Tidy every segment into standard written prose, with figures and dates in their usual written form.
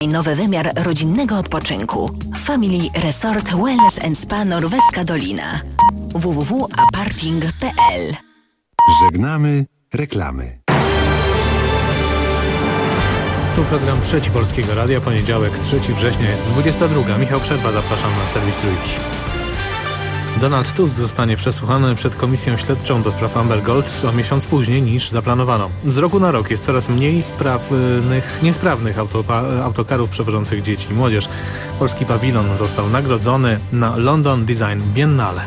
Nowy wymiar rodzinnego odpoczynku. Family Resort Wellness & Spa Norweska Dolina. www.aparting.pl. Żegnamy reklamy. Tu program Trzeci Polskiego Radia, poniedziałek 3 września jest 22. Michał Przerwa, zapraszam na serwis Trójki. Donald Tusk zostanie przesłuchany przed Komisją Śledczą do spraw Amber Gold o miesiąc później niż zaplanowano. Z roku na rok jest coraz mniej niesprawnych autokarów przewożących dzieci i młodzież. Polski pawilon został nagrodzony na London Design Biennale.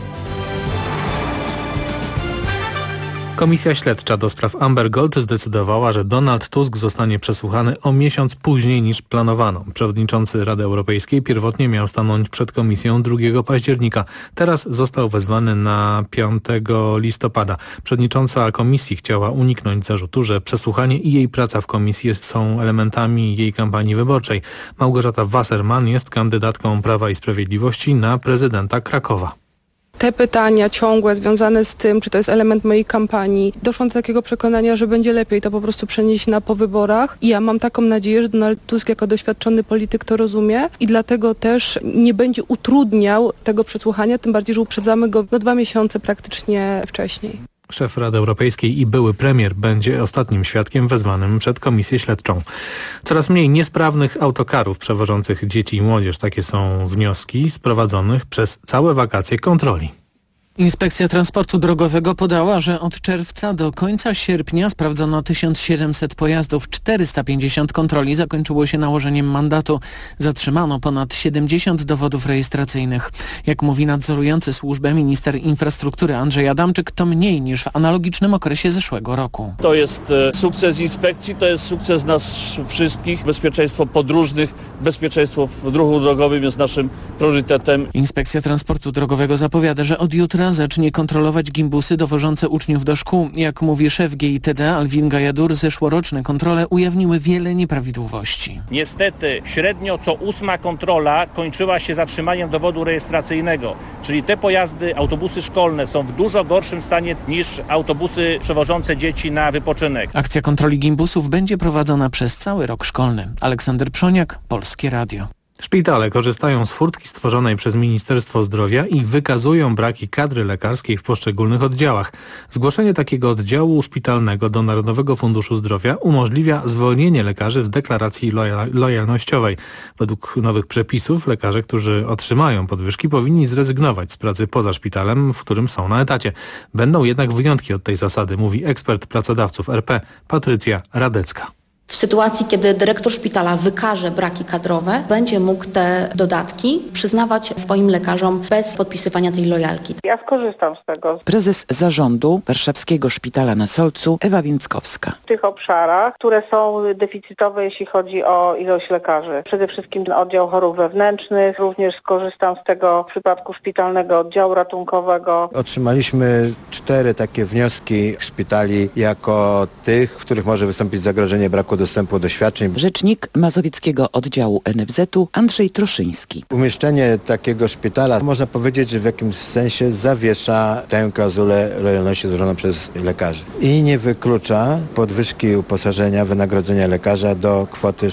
Komisja Śledcza do spraw Amber Gold zdecydowała, że Donald Tusk zostanie przesłuchany o miesiąc później niż planowano. Przewodniczący Rady Europejskiej pierwotnie miał stanąć przed komisją 2 października. Teraz został wezwany na 5 listopada. Przewodnicząca komisji chciała uniknąć zarzutu, że przesłuchanie i jej praca w komisji są elementami jej kampanii wyborczej. Małgorzata Wasserman jest kandydatką Prawa i Sprawiedliwości na prezydenta Krakowa. Te pytania ciągłe związane z tym, czy to jest element mojej kampanii, doszłam do takiego przekonania, że będzie lepiej to po prostu przenieść na po wyborach. I ja mam taką nadzieję, że Donald Tusk jako doświadczony polityk to rozumie i dlatego też nie będzie utrudniał tego przesłuchania, tym bardziej, że uprzedzamy go 2 miesiące praktycznie wcześniej. Szef Rady Europejskiej i były premier będzie ostatnim świadkiem wezwanym przed Komisję Śledczą. Coraz mniej niesprawnych autokarów przewożących dzieci i młodzież. Takie są wnioski z prowadzonych przez całe wakacje kontroli. Inspekcja Transportu Drogowego podała, że od czerwca do końca sierpnia sprawdzono 1700 pojazdów. 450 kontroli zakończyło się nałożeniem mandatu. Zatrzymano ponad 70 dowodów rejestracyjnych. Jak mówi nadzorujący służbę minister infrastruktury Andrzej Adamczyk, to mniej niż w analogicznym okresie zeszłego roku. To jest sukces inspekcji, to jest sukces nas wszystkich. Bezpieczeństwo podróżnych, bezpieczeństwo w ruchu drogowym jest naszym priorytetem. Inspekcja Transportu Drogowego zapowiada, że od jutra zacznie kontrolować gimbusy dowożące uczniów do szkół. Jak mówi szef GITD Alwin Gajadur, zeszłoroczne kontrole ujawniły wiele nieprawidłowości. Niestety średnio co 8. kontrola kończyła się zatrzymaniem dowodu rejestracyjnego, czyli te pojazdy, autobusy szkolne są w dużo gorszym stanie niż autobusy przewożące dzieci na wypoczynek. Akcja kontroli gimbusów będzie prowadzona przez cały rok szkolny. Aleksander Przoniak, Polskie Radio. Szpitale korzystają z furtki stworzonej przez Ministerstwo Zdrowia i wykazują braki kadry lekarskiej w poszczególnych oddziałach. Zgłoszenie takiego oddziału szpitalnego do Narodowego Funduszu Zdrowia umożliwia zwolnienie lekarzy z deklaracji lojalnościowej. Według nowych przepisów lekarze, którzy otrzymają podwyżki, powinni zrezygnować z pracy poza szpitalem, w którym są na etacie. Będą jednak wyjątki od tej zasady, mówi ekspert pracodawców RP Patrycja Radecka. W sytuacji, kiedy dyrektor szpitala wykaże braki kadrowe, będzie mógł te dodatki przyznawać swoim lekarzom bez podpisywania tej lojalki. Ja skorzystam z tego. Prezes zarządu Warszawskiego Szpitala na Solcu Ewa Więckowska. W tych obszarach, które są deficytowe, jeśli chodzi o ilość lekarzy. Przede wszystkim oddział chorób wewnętrznych. Również skorzystam z tego w przypadku szpitalnego oddziału ratunkowego. Otrzymaliśmy 4 takie wnioski szpitali jako tych, w których może wystąpić zagrożenie braku dostępu do świadczeń. Rzecznik Mazowieckiego Oddziału NFZ-u Andrzej Troszyński. Umieszczenie takiego szpitala, można powiedzieć, że w jakimś sensie zawiesza tę klauzulę lojalności złożoną przez lekarzy. I nie wyklucza podwyżki uposażenia, wynagrodzenia lekarza do kwoty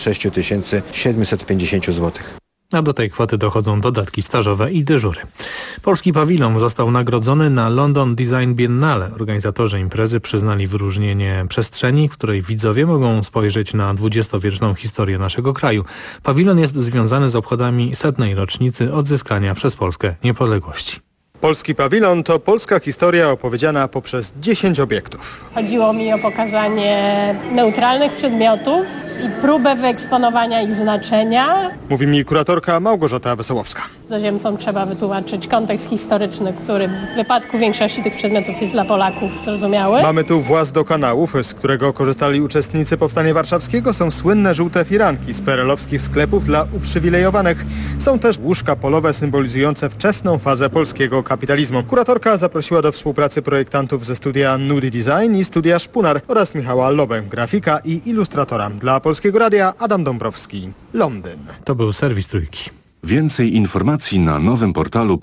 6750 zł. A do tej kwoty dochodzą dodatki stażowe i dyżury. Polski pawilon został nagrodzony na London Design Biennale. Organizatorzy imprezy przyznali wyróżnienie przestrzeni, w której widzowie mogą spojrzeć na 20-wieczną historię naszego kraju. Pawilon jest związany z obchodami 100. rocznicy odzyskania przez Polskę niepodległości. Polski pawilon to polska historia opowiedziana poprzez 10 obiektów. Chodziło mi o pokazanie neutralnych przedmiotów i próbę wyeksponowania ich znaczenia. Mówi mi kuratorka Małgorzata Wesołowska. Cudzoziemcom trzeba wytłumaczyć kontekst historyczny, który w wypadku większości tych przedmiotów jest dla Polaków zrozumiały. Mamy tu właz do kanałów, z którego korzystali uczestnicy Powstania Warszawskiego. Są słynne żółte firanki z perelowskich sklepów dla uprzywilejowanych. Są też łóżka polowe symbolizujące wczesną fazę polskiego kapitalizmu. Kuratorka zaprosiła do współpracy projektantów ze studia Nudy Design i studia Szpunar oraz Michała Lobę, grafika i ilustratora. Dla Polskiego Radia Adam Dąbrowski, Londyn. To był serwis Trójki. Więcej informacji na nowym portalu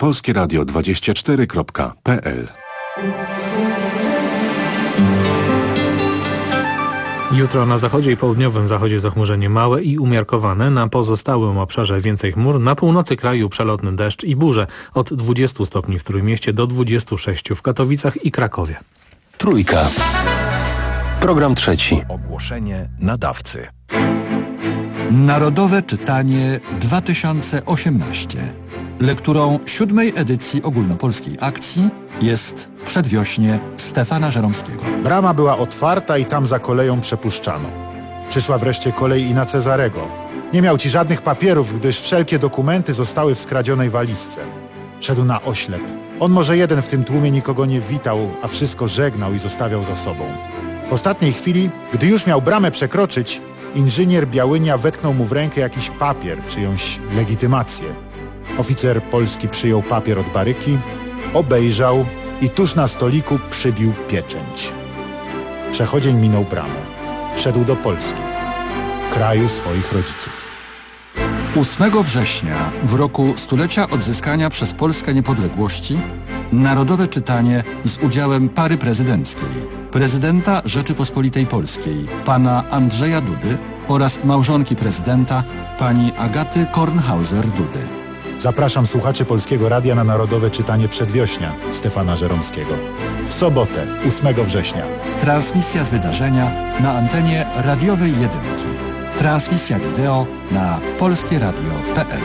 polskieradio24.pl. Jutro na zachodzie i południowym zachodzie zachmurzenie małe i umiarkowane, na pozostałym obszarze więcej chmur, na północy kraju przelotny deszcz i burze, od 20 stopni w Trójmieście do 26 w Katowicach i Krakowie. Trójka. Program trzeci. Ogłoszenie nadawcy. Narodowe Czytanie 2018. Lekturą 7. edycji ogólnopolskiej akcji jest Przedwiośnie Stefana Żeromskiego. Brama była otwarta i tam za koleją przepuszczano. Przyszła wreszcie kolej i na Cezarego. Nie miał ci żadnych papierów, gdyż wszelkie dokumenty zostały w skradzionej walizce. Szedł na oślep. On może jeden w tym tłumie nikogo nie witał, a wszystko żegnał i zostawiał za sobą. W ostatniej chwili, gdy już miał bramę przekroczyć, inżynier Białynia wetknął mu w rękę jakiś papier, czyjąś legitymację. Oficer polski przyjął papier od baryki, obejrzał i tuż na stoliku przybił pieczęć. Przechodzień minął bramę. Wszedł do Polski, kraju swoich rodziców. 8 września, w roku stulecia odzyskania przez Polskę niepodległości, Narodowe Czytanie z udziałem pary prezydenckiej, prezydenta Rzeczypospolitej Polskiej, pana Andrzeja Dudy oraz małżonki prezydenta, pani Agaty Kornhauser-Dudy. Zapraszam słuchaczy Polskiego Radia na Narodowe Czytanie Przedwiośnia Stefana Żeromskiego. W sobotę, 8 września. Transmisja z wydarzenia na antenie radiowej Jedynki. Transmisja wideo na polskieradio.pl.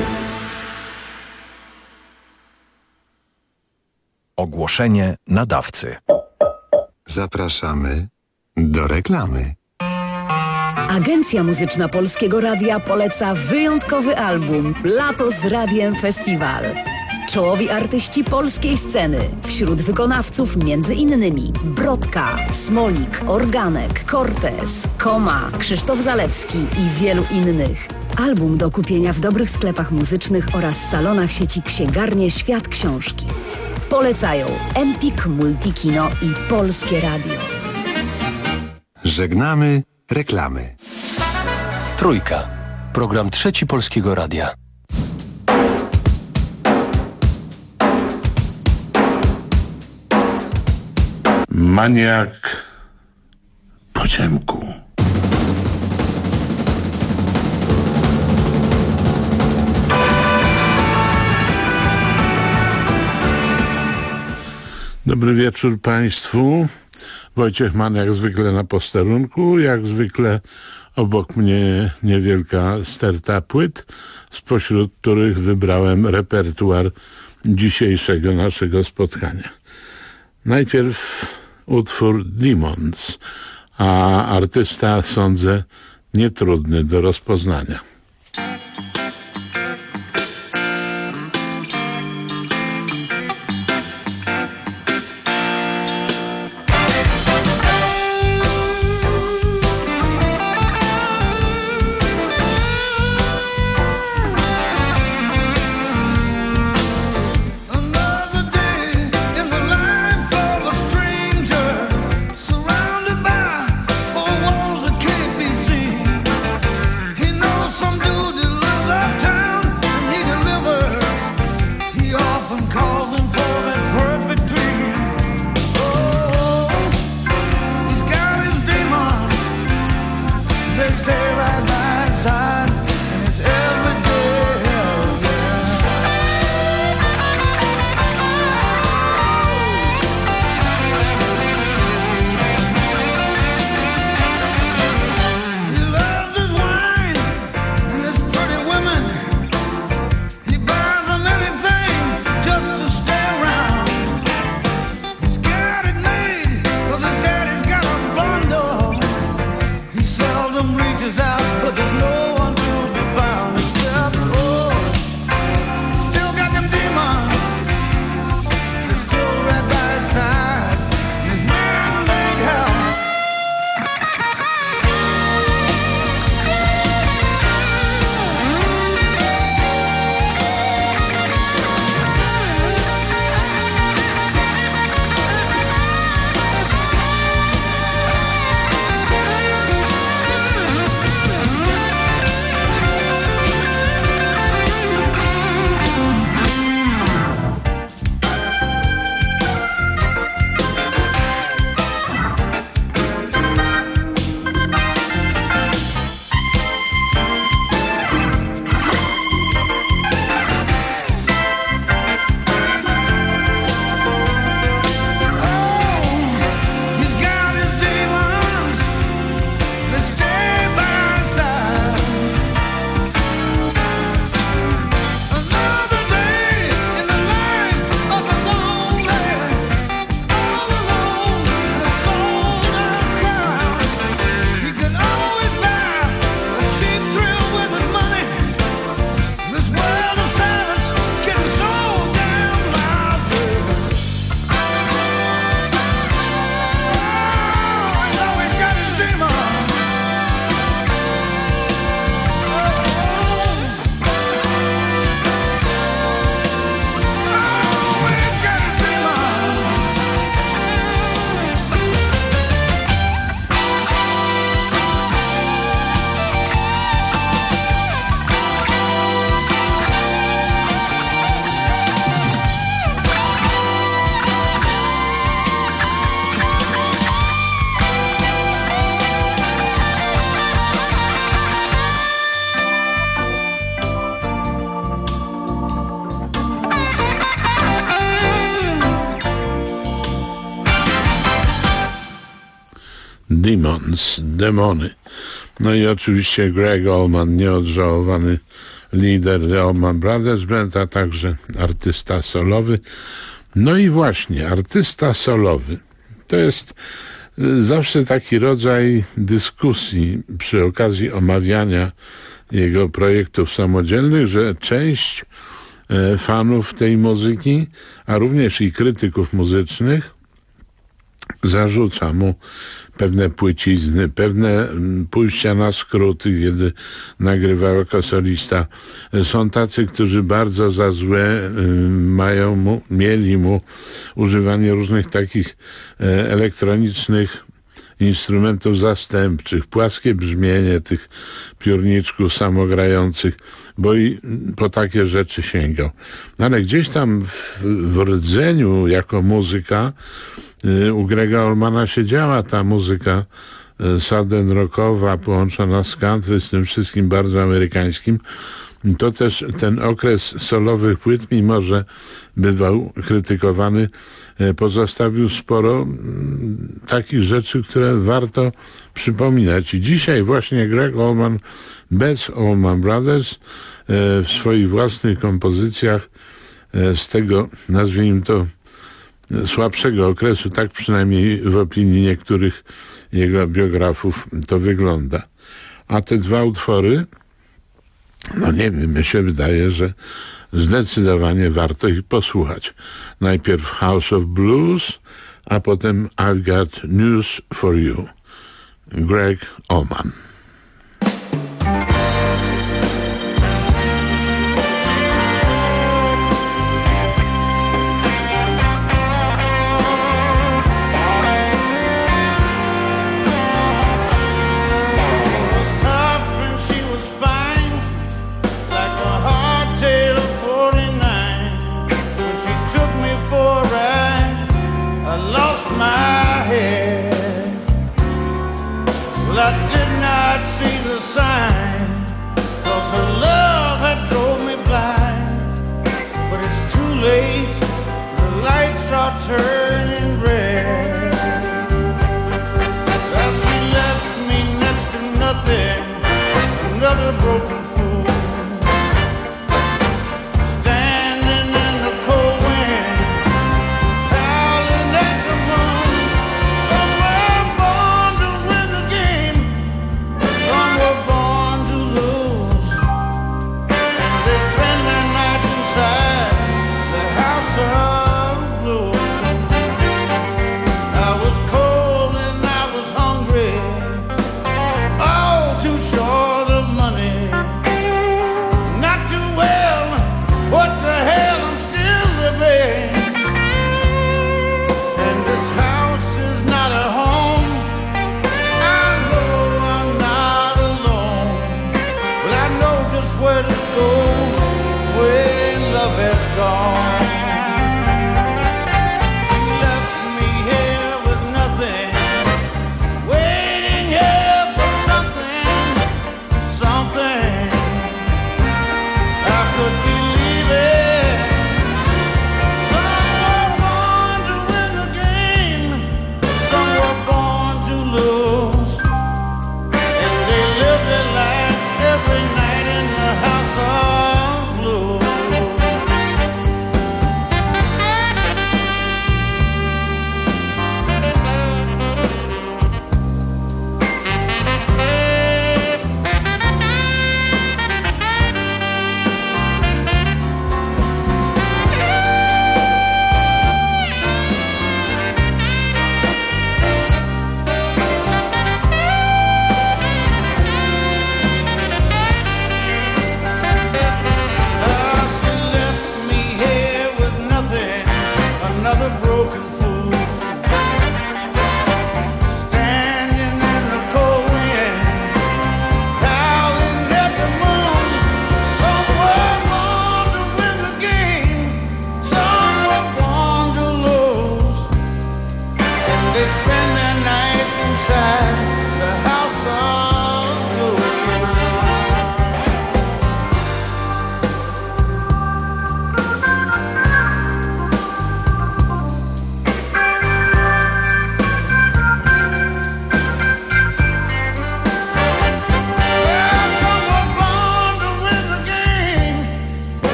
Ogłoszenie nadawcy. Zapraszamy do reklamy. Agencja Muzyczna Polskiego Radia poleca wyjątkowy album Lato z Radiem Festiwal. Czołowi artyści polskiej sceny. Wśród wykonawców m.in. Brodka, Smolik, Organek, Cortez, Koma, Krzysztof Zalewski i wielu innych. Album do kupienia w dobrych sklepach muzycznych oraz salonach sieci Księgarnie Świat Książki. Polecają Empik, Multikino i Polskie Radio. Żegnamy reklamy. Trójka. Program trzeci Polskiego Radia. Maniak po ciemku. Dobry wieczór Państwu. Wojciech Mann jak zwykle na posterunku, jak zwykle obok mnie niewielka sterta płyt, spośród których wybrałem repertuar dzisiejszego naszego spotkania. Najpierw utwór Demons, a artysta sądzę nietrudny do rozpoznania. Some Demony. No i oczywiście Greg Allman, nieodżałowany lider The Allman Brothers Band, a także artysta solowy. No i właśnie, artysta solowy to jest zawsze taki rodzaj dyskusji przy okazji omawiania jego projektów samodzielnych, że część fanów tej muzyki, a również i krytyków muzycznych zarzuca mu pewne płycizny, pewne pójścia na skróty, kiedy nagrywał jako solista. Są tacy, którzy bardzo za złe mieli mu używanie różnych takich elektronicznych instrumentów zastępczych, płaskie brzmienie tych piórniczków samogrających, bo i po takie rzeczy sięgał. Ale gdzieś tam w rdzeniu jako muzyka u Grega Allmana siedziała ta muzyka southern rockowa, połączona z country, z tym wszystkim bardzo amerykańskim. To też ten okres solowych płyt, mimo że bywał krytykowany, pozostawił sporo takich rzeczy, które warto przypominać. I dzisiaj właśnie Greg Allman bez Allman Brothers w swoich własnych kompozycjach z tego, nazwijmy to, słabszego okresu, tak przynajmniej w opinii niektórych jego biografów to wygląda. A te dwa utwory, no nie wiem, mi się wydaje, że zdecydowanie warto ich posłuchać. Najpierw House of Blues, a potem I've Got News for You. Greg Allman. Turning red. Well, she left me next to nothing, another broken fool, standing in the cold wind, howling at the moon. Some were born to win the game, some were born to lose, and they spend their nights inside the house of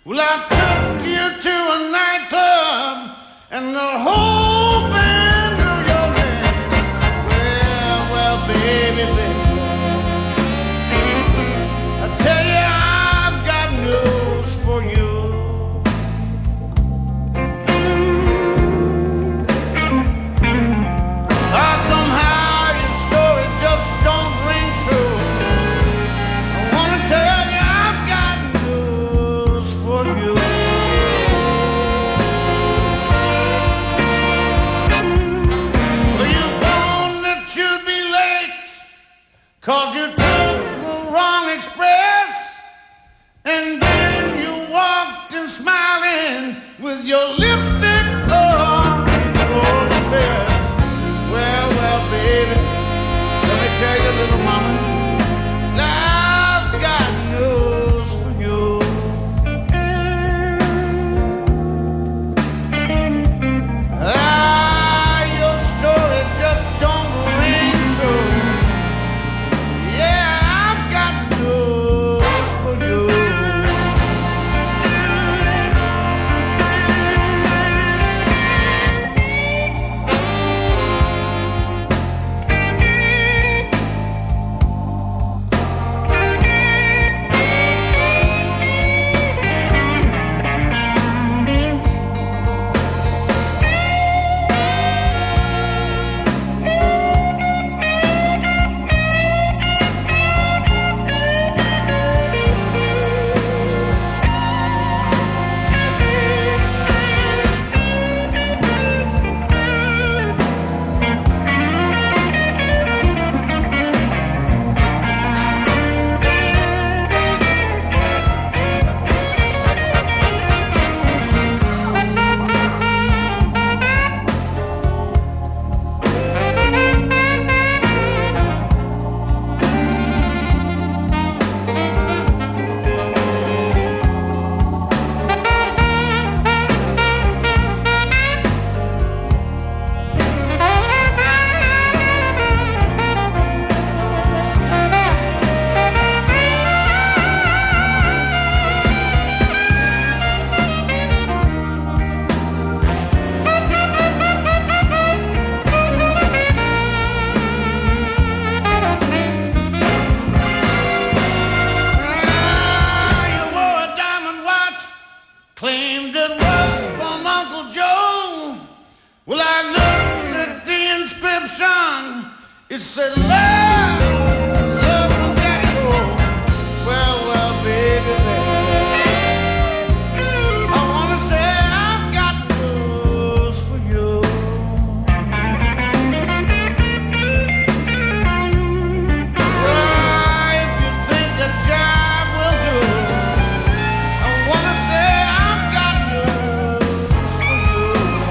Well, I took you to a nightclub and the whole band knew your name. Well, baby, I tell you, I've got news for you. Somehow your story just don't ring true. I wanna tell you, I've got news for you. Well, you phoned that you'd be late 'cause you took the wrong express, and then you walked in smiling with your lipstick on the best. Well, baby, let me tell you, little mama, I've got news for you. Your story just don't ring true. Yeah, I've got news for you. Claimed it was from Uncle Joe. Well, I looked at the inscription. It said, love from Daddy O. Well, baby, I wanna say I've got news for you. Well, if you think a job will do, I wanna say I've got news for you.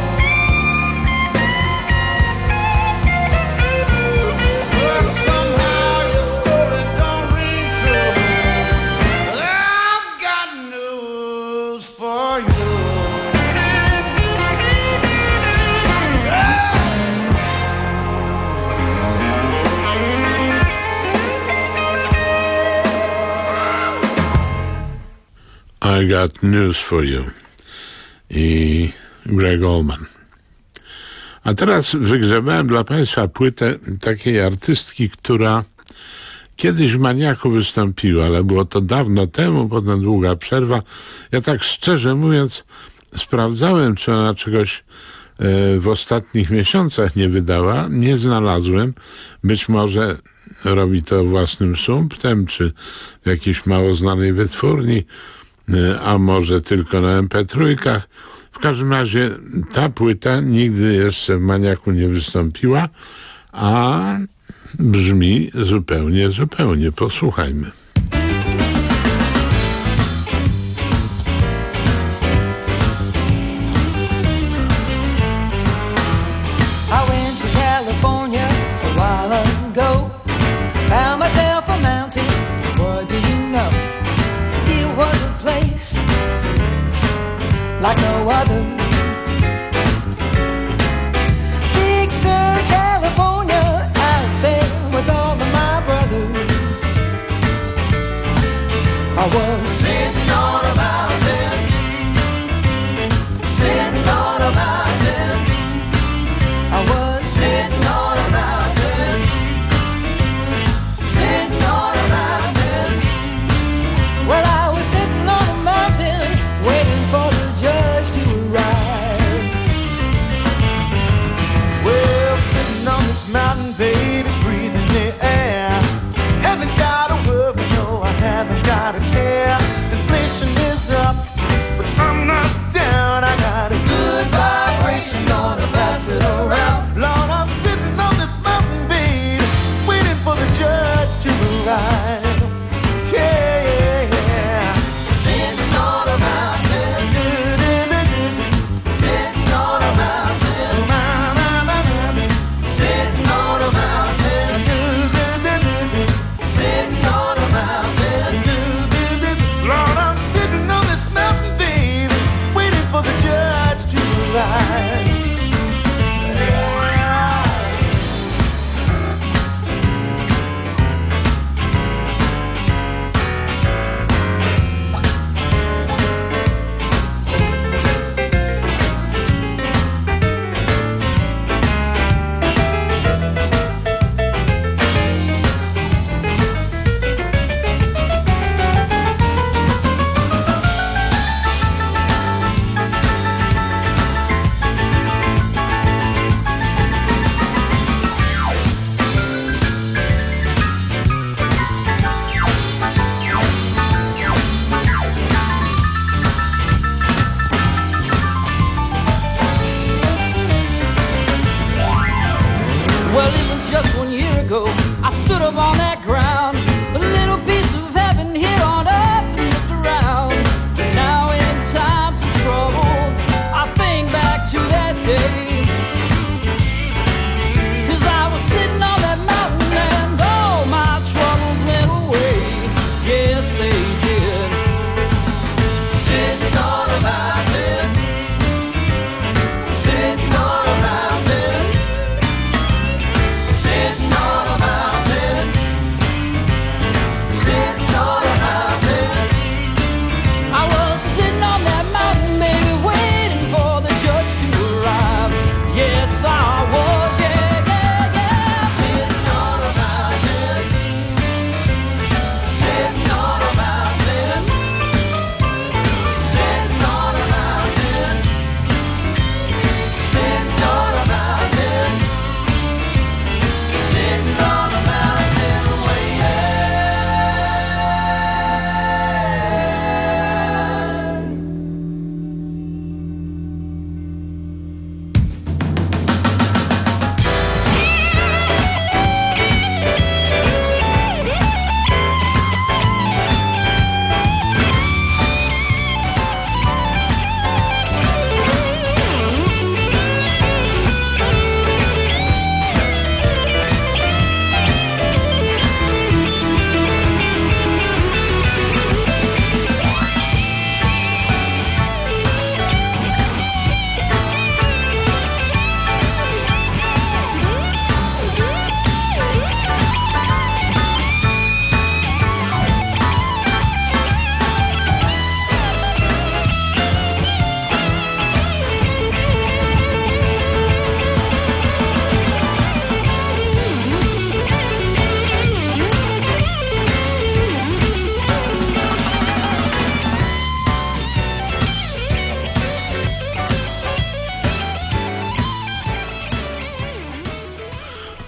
Well, somehow your story don't ring true. Well, I've got news for you. I Got News for You i Greg Allman. A teraz wygrzebałem dla Państwa płytę takiej artystki, która kiedyś w Maniaku wystąpiła, ale było to dawno temu, potem długa przerwa. Ja tak szczerze mówiąc sprawdzałem, czy ona czegoś w ostatnich miesiącach nie wydała. Nie znalazłem. Być może robi to własnym sumptem, czy w jakiejś mało znanej wytwórni, a może tylko na MP3. W każdym razie ta płyta nigdy jeszcze w Maniaku nie wystąpiła, a brzmi zupełnie. Posłuchajmy. I went to California a while ago. Found myself a mountain, what do you know? It was a place like no other. Big Sur, California, out there with all of my brothers. I was sitting on a mountain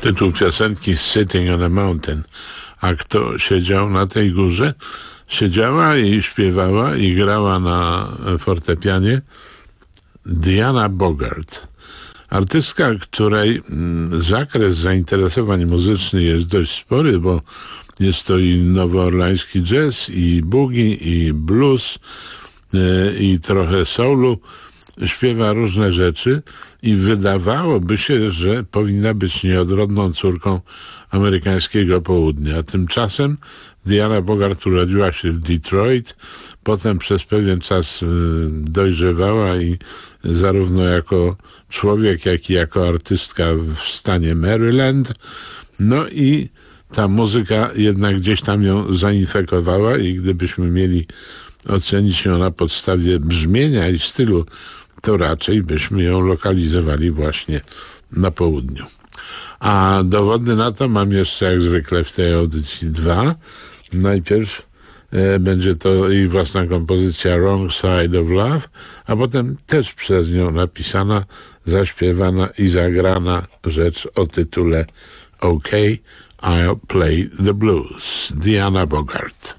Tytuł piosenki Sitting on a Mountain. A kto siedział na tej górze? Siedziała i śpiewała i grała na fortepianie Diana Bogart. Artystka, której zakres zainteresowań muzycznych jest dość spory, bo jest to i nowoorlański jazz, i boogie, i blues, i trochę soulu. Śpiewa różne rzeczy i wydawałoby się, że powinna być nieodrodną córką amerykańskiego południa. Tymczasem Diana Bogart urodziła się w Detroit, potem przez pewien czas dojrzewała i zarówno jako człowiek, jak i jako artystka w stanie Maryland. No i ta muzyka jednak gdzieś tam ją zainfekowała i gdybyśmy mieli ocenić ją na podstawie brzmienia i stylu, to raczej byśmy ją lokalizowali właśnie na południu. A dowody na to mam jeszcze jak zwykle w tej audycji dwa. Najpierw będzie to jej własna kompozycja Wrong Side of Love, a potem też przez nią napisana, zaśpiewana i zagrana rzecz o tytule OK, I'll Play the Blues. Diana Bogart.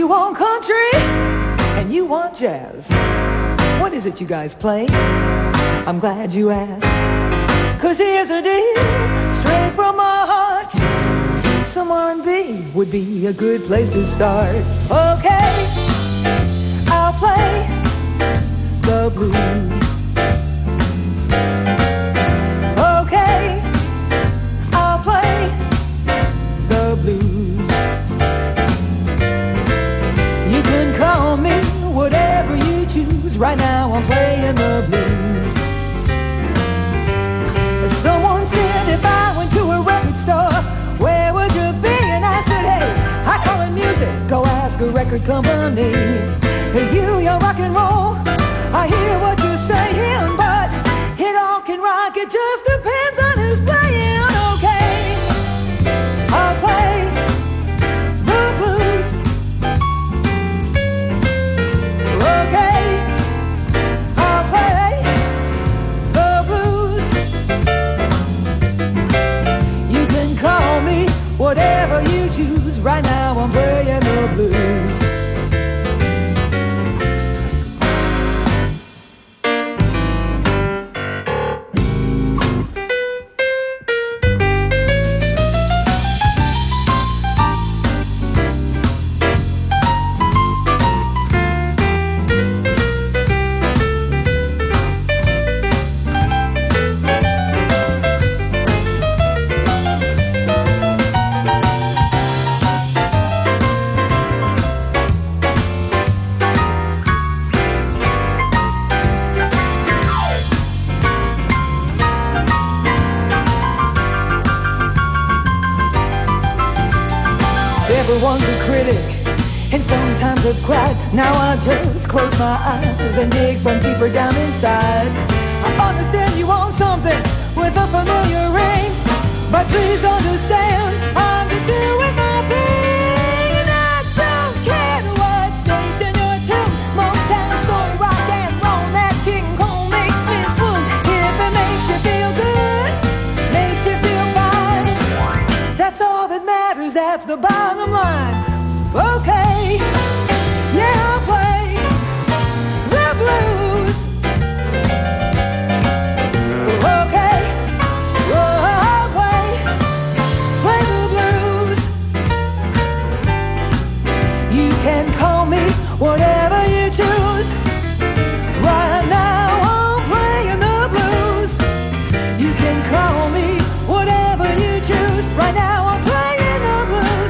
You want country and you want jazz. What is it you guys play? I'm glad you asked. 'Cause here's a deal straight from my heart. Some R&B would be a good place to start. Okay, I'll play the blues. Okay, I'll play the blues. You can call me whatever you choose. Right now I'm playing the blues. Someone said if I went to a record store, where would you be? And I said, hey, I call it music. Go ask a record company. Hey, you're rock and roll. I hear what you're saying, but it all can rock. It just depends on who's playing. Okay, I'll play the blues. Okay, I'll play the blues. You can call me whatever you choose. Right now I'm playing the blues. Everyone's a critic, and sometimes I've cried. Now I just close my eyes and dig from deeper down inside. I understand you want something with a familiar ring, but please understand, I'm just doing my thing. And I don't care what station you're to, Motown, soul, rock and roll, that King Cole makes me swoon. If it makes you feel good, makes you feel fine, that's all that matters, that's the bottom line. Okay, yeah, I'll play the blues. Okay, I'll play the blues. You can call me whatever you choose. Right now I'm playing the blues. You can call me whatever you choose. Right now I'm playing the blues.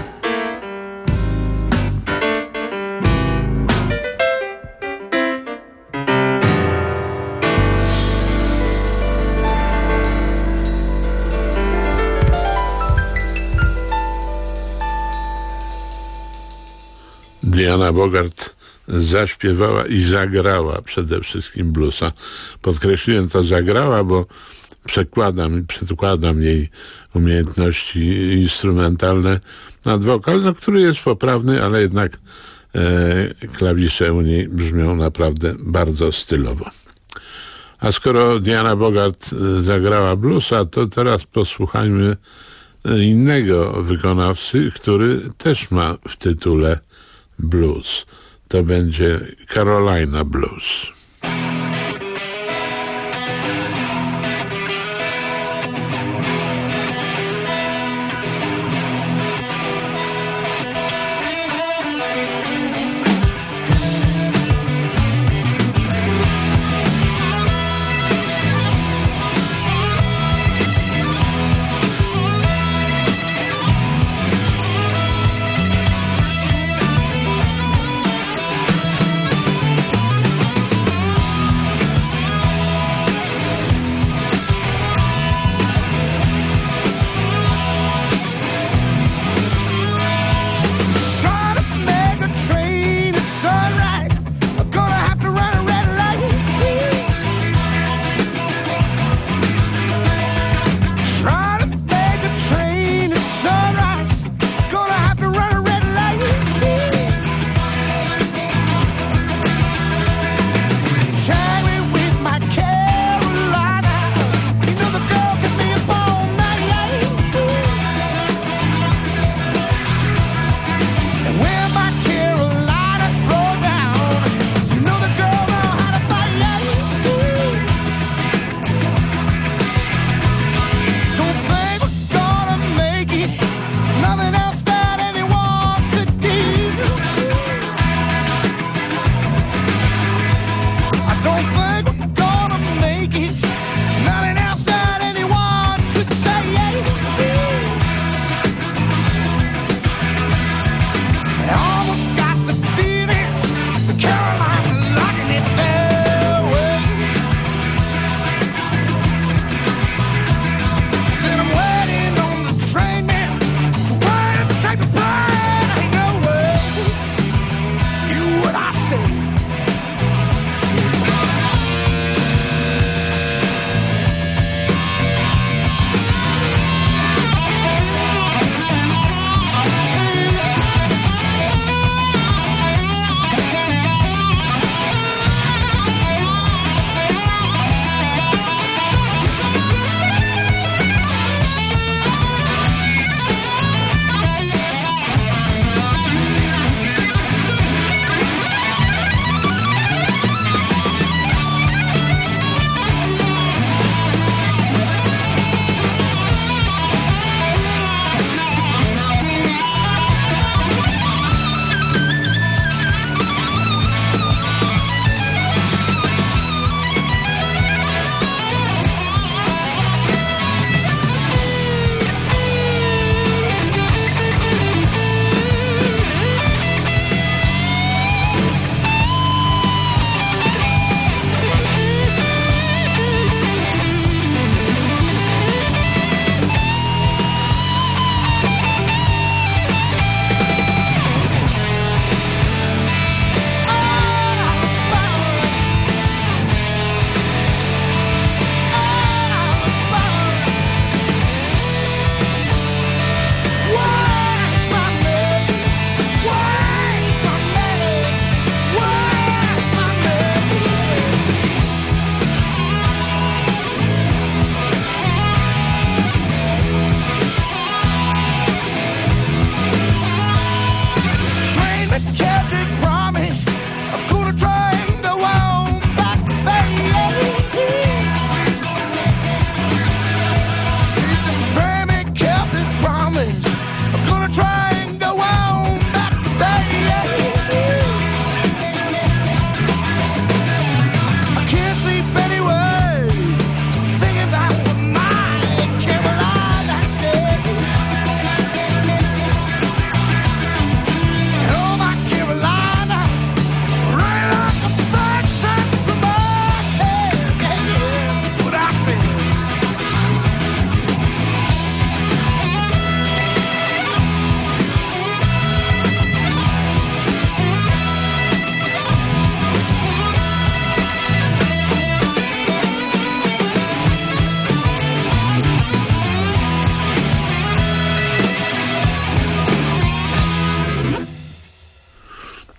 Diana Bogart zaśpiewała i zagrała przede wszystkim bluesa. Podkreśliłem to zagrała, bo przedkładam jej umiejętności instrumentalne nad wokal, no, który jest poprawny, ale jednak klawisze u niej brzmią naprawdę bardzo stylowo. A skoro Diana Bogart zagrała bluesa, to teraz posłuchajmy innego wykonawcy, który też ma w tytule blues. To będzie Carolina Blues.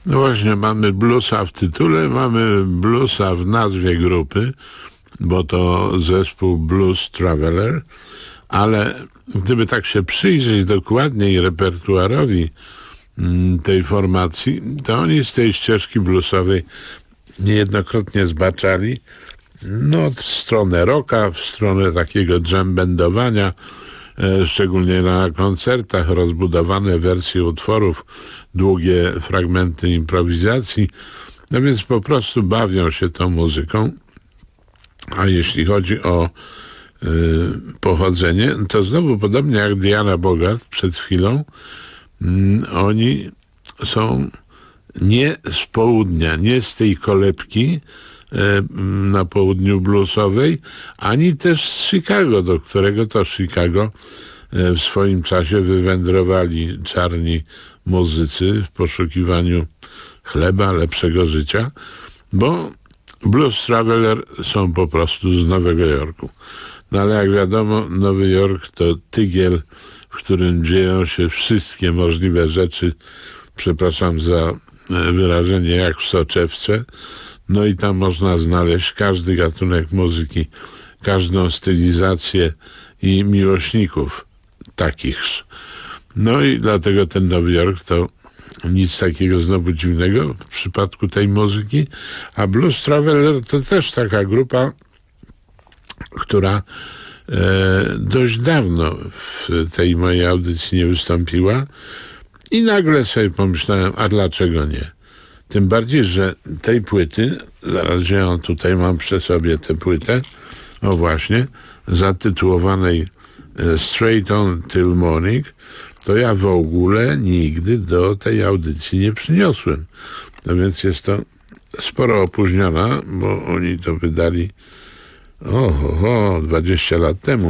No właśnie, mamy bluesa w tytule, mamy bluesa w nazwie grupy, bo to zespół Blues Traveler, ale gdyby tak się przyjrzeć dokładniej repertuarowi tej formacji, to oni z tej ścieżki bluesowej niejednokrotnie zbaczali w stronę rocka, w stronę takiego dżembendowania, szczególnie na koncertach, rozbudowane wersje utworów, długie fragmenty improwizacji, no więc po prostu bawią się tą muzyką. A jeśli chodzi o pochodzenie, to znowu podobnie jak Diana Bogart przed chwilą, oni są nie z południa, nie z tej kolebki na południu bluesowej, ani też z Chicago, do którego to Chicago w swoim czasie wywędrowali czarni muzycy w poszukiwaniu chleba, lepszego życia, bo Blues Traveler są po prostu z Nowego Jorku. No ale jak wiadomo, Nowy Jork to tygiel, w którym dzieją się wszystkie możliwe rzeczy, przepraszam za wyrażenie, jak w soczewce. No i tam można znaleźć każdy gatunek muzyki, każdą stylizację i miłośników takichż. No i dlatego ten Nowy Jork to nic takiego znowu dziwnego w przypadku tej muzyki, a Blues Traveler to też taka grupa, która dość dawno w tej mojej audycji nie wystąpiła i nagle sobie pomyślałem, a dlaczego nie? Tym bardziej, że tej płyty, zaraz ją tutaj mam przy sobie tę płytę, o właśnie, zatytułowanej Straight On Till Morning, to ja w ogóle nigdy do tej audycji nie przyniosłem. No więc jest to sporo opóźniona, bo oni to wydali 20 lat temu.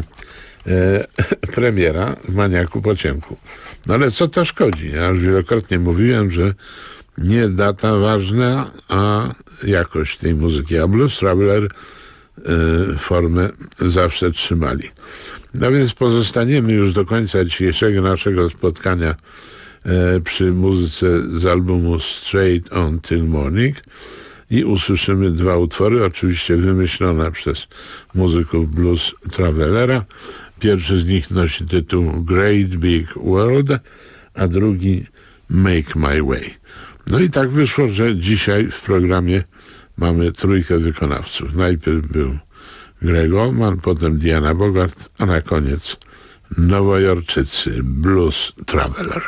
Premiera w Maniaku po ciemku. No ale co to szkodzi? Ja już wielokrotnie mówiłem, że nie data ważna, a jakość tej muzyki. A Blues Traveler formę zawsze trzymali. No więc pozostaniemy już do końca dzisiejszego naszego spotkania przy muzyce z albumu Straight On Till Morning i usłyszymy dwa utwory, oczywiście wymyślone przez muzyków Blues Travelera. Pierwszy z nich nosi tytuł Great Big World, a drugi Make My Way. No i tak wyszło, że dzisiaj w programie mamy trójkę wykonawców. Najpierw był Greg Allman, potem Diana Bogart, a na koniec Nowojorczycy Blues Traveler.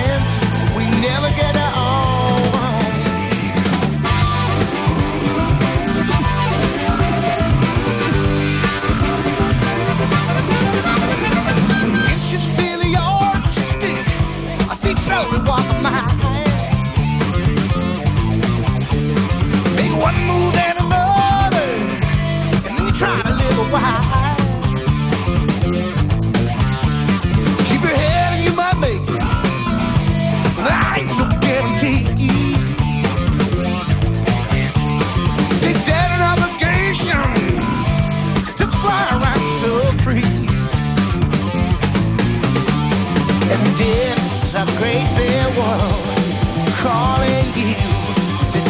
Never get it all wrong.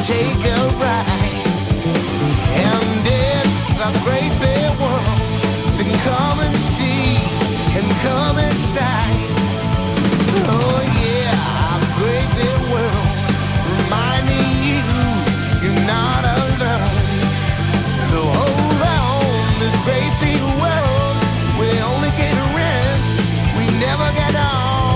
take a ride. And it's a great big world, so you come and see and come inside. Oh yeah, a great big world, reminding you you're not alone. So hold on, this great big world, we only get rent, we never get on.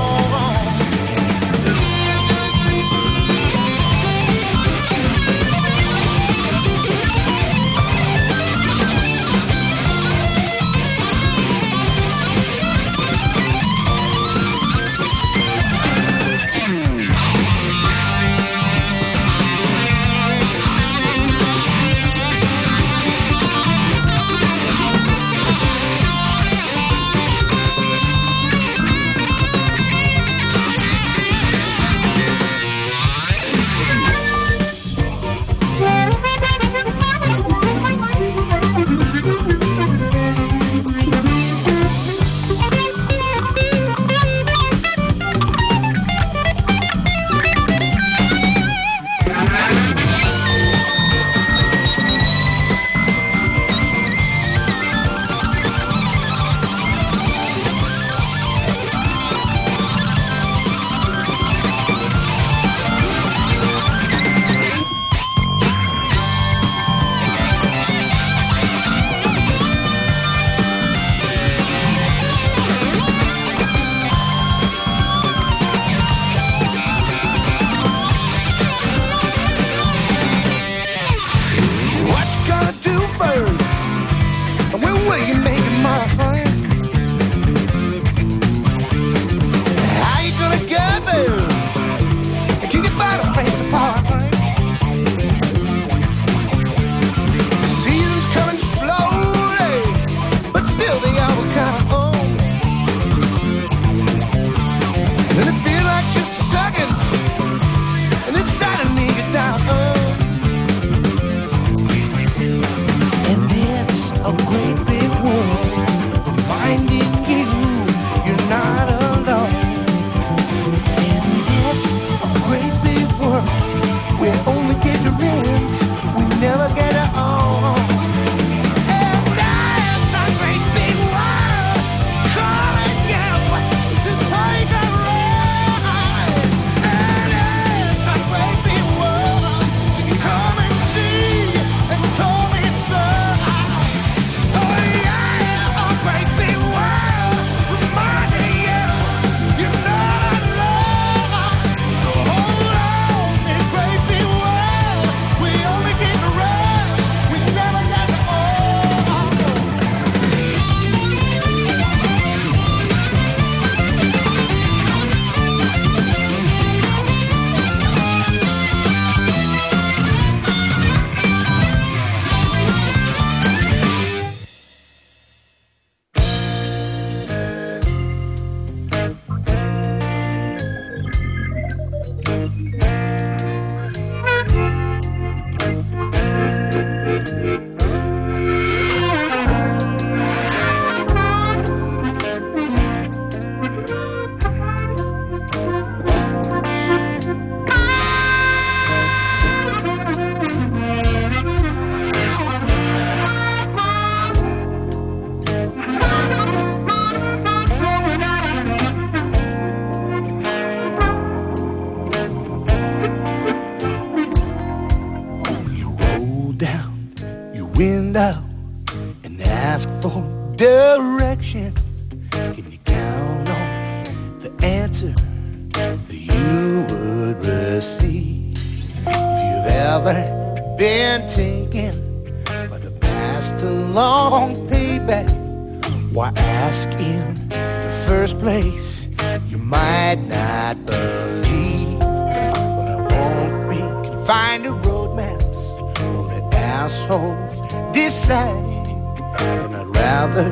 window and ask for directions. Can you count on the answer that you would receive? If you've ever been taken by the past along payback, why ask in the first place? You might not believe, but I won't be confined to road maps or let assholes decide. And I'd rather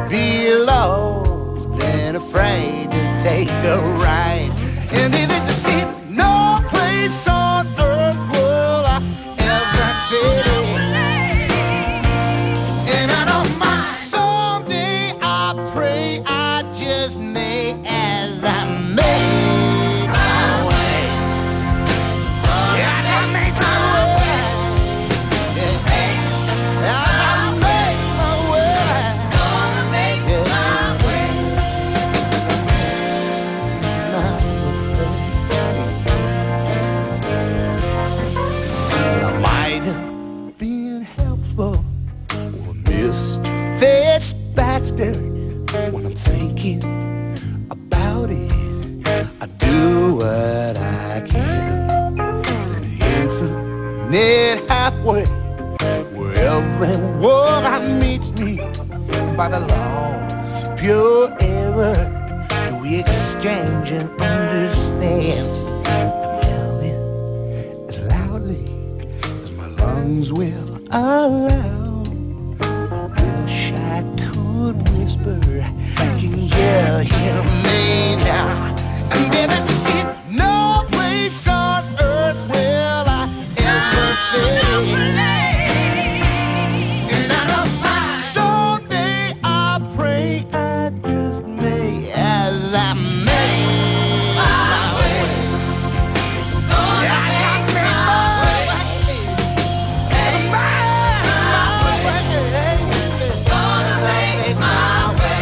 be lost than afraid to take a ride. And if it just seems no place on earth will I ever fit in, and I know my someday I pray I just may as I make my way. Yeah, I make my way. mystery when I'm thinking about it. I do what I can in the infinite halfway, where every one meets me by the laws of pure error. Do we exchange and understand? I'm yelling as loudly as my lungs will allow. I wish I could whisper. Can you hear me now? And baby, just see no place on earth will I ever feel. And I know someday I pray I just may as I may. My way. As I make my way. Gonna make my way.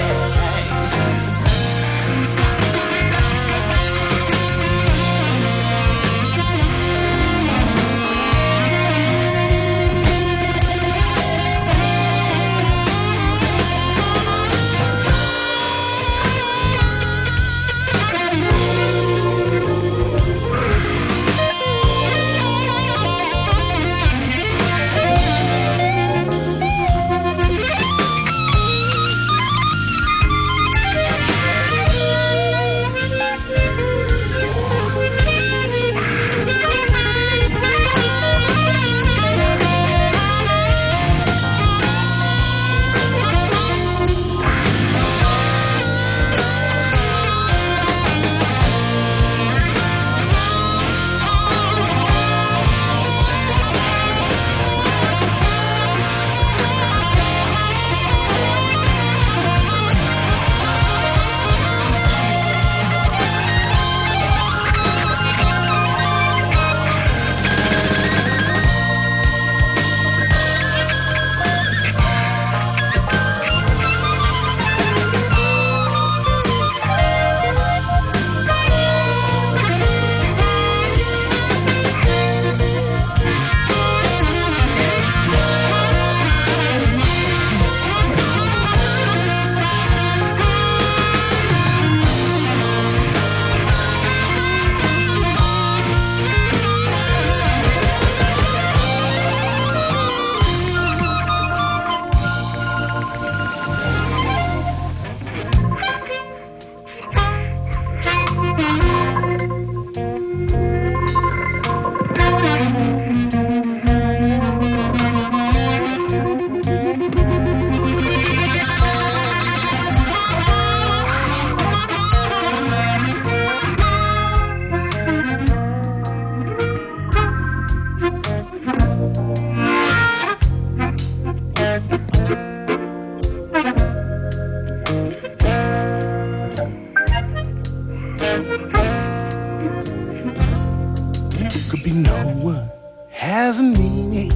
Could be no one has a meaning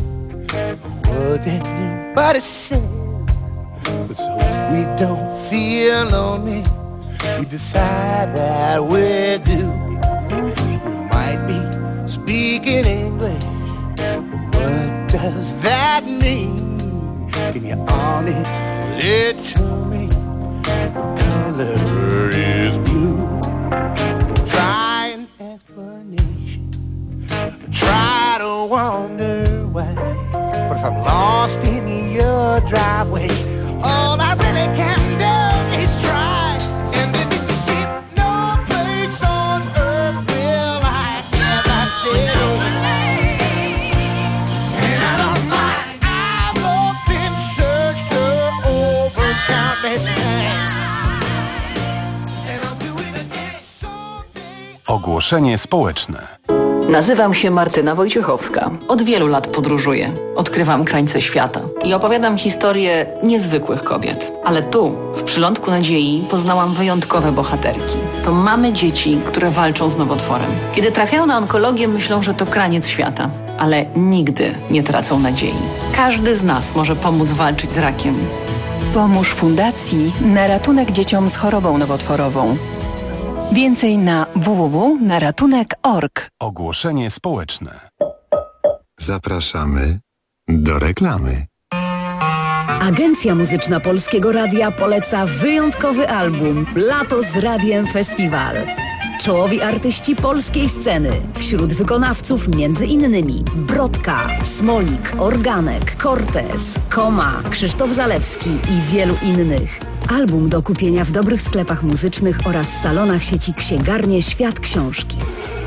of what anybody said. But so we don't feel lonely, we decide that we do. We might be speaking English, but what does that mean? Can you honestly tell me what color is blue? Try an explanation, try to wonder why. But if I'm lost in your driveway, all I really can do is try. And if it's a seat, no place on earth will I ever feel. And I don't mind, I've often searched her over countless times. And I'll do it again someday. Ogłoszenie społeczne. Nazywam się Martyna Wojciechowska. Od wielu lat podróżuję. Odkrywam krańce świata i opowiadam historie niezwykłych kobiet. Ale tu, w Przylądku Nadziei, poznałam wyjątkowe bohaterki. To mamy dzieci, które walczą z nowotworem. Kiedy trafiają na onkologię, myślą, że to kraniec świata. Ale nigdy nie tracą nadziei. Każdy z nas może pomóc walczyć z rakiem. Pomóż Fundacji na ratunek dzieciom z chorobą nowotworową. Więcej na www.naratunek.org. Ogłoszenie społeczne. Zapraszamy do reklamy. Agencja Muzyczna Polskiego Radia poleca wyjątkowy album Lato z Radiem Festiwal. Czołowi artyści polskiej sceny. Wśród wykonawców m.in. Brodka, Smolik, Organek, Cortez, Koma, Krzysztof Zalewski i wielu innych. Album do kupienia w dobrych sklepach muzycznych oraz salonach sieci Księgarnie Świat Książki.